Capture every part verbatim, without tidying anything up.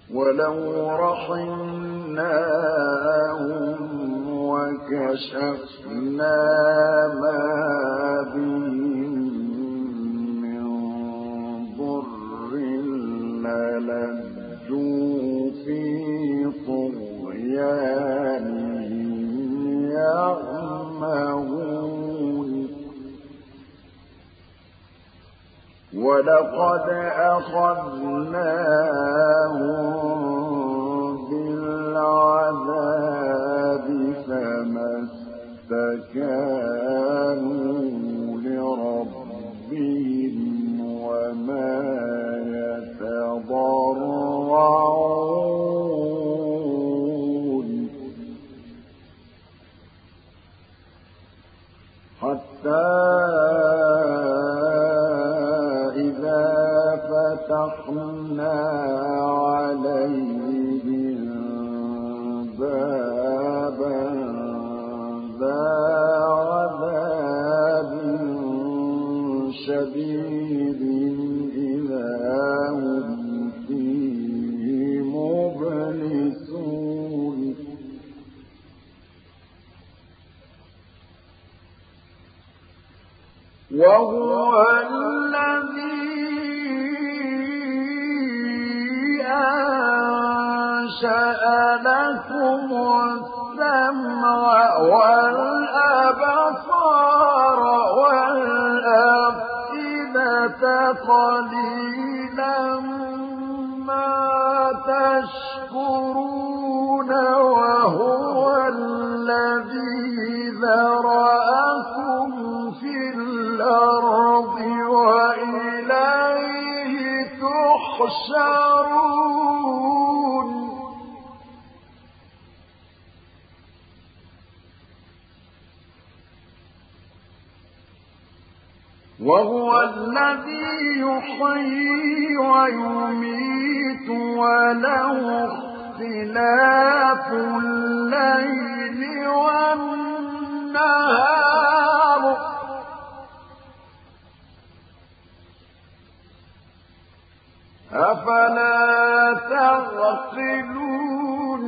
ولو رحمناهم وكشفنا ما بهم من ضر للجوا في طغيانهم يعمهون ولقد أخذناهم بالعذاب فما استكانوا لربهم وما يتضرعون حتى فتحنا عليهم بابا ذا عذاب شديد إذا هم فيه مبلسون وهو الذي أنشأ لكم السمع والأبصار والأفئدة قليلا ما تشكرون وهو الذي ذرأكم في الأرض وإليه تحشرون وهو الذي يحيي ويميت وله اختلاف الليل والنهار أفلا تعقلون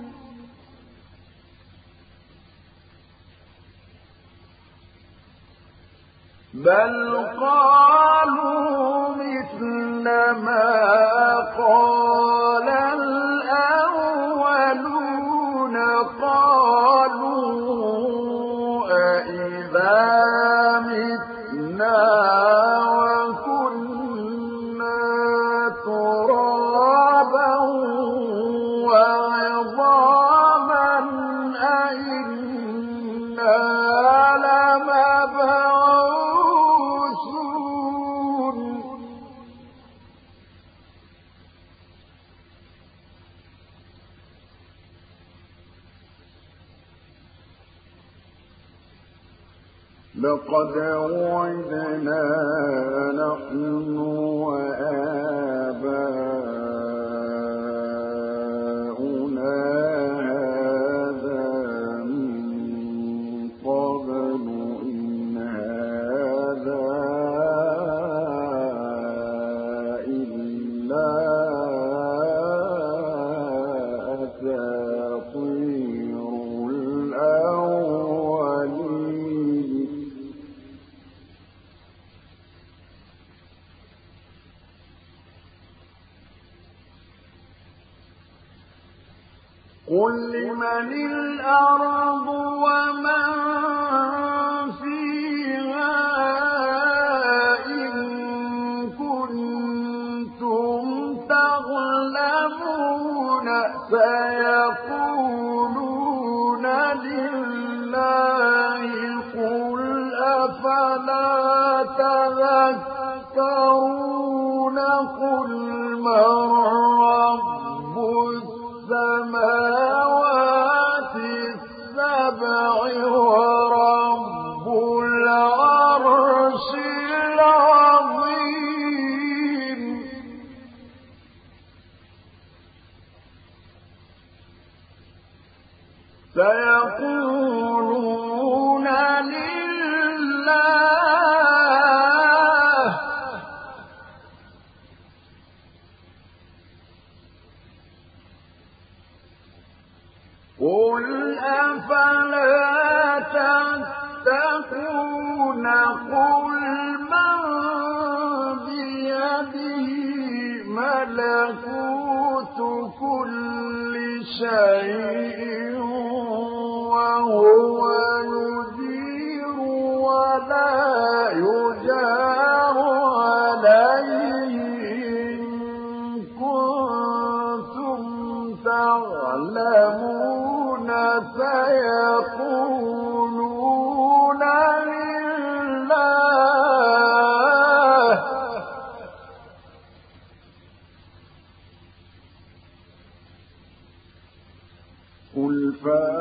بل قالوا مثل ما قال الأولون قالوا أإذا متنا وكنا ترابا وعظاما أإنا لمبعوثون لقد وعدنا نحن وآباؤنا هذا من قبل إن هذا إلا أساطير الأولين قل لمن الأرض ومن فيها إن كنتم تعلمون سيقولون لله قل أفلا تذكرون قل من رب السماوات السبع ورب العرش العظيم سيقولون لله قل أفلا تتقون قل من بيده ملكوت كل شيء وهو يجير ولا يجار عليه إن كنتم تعلمون سيقولون لله قل فأ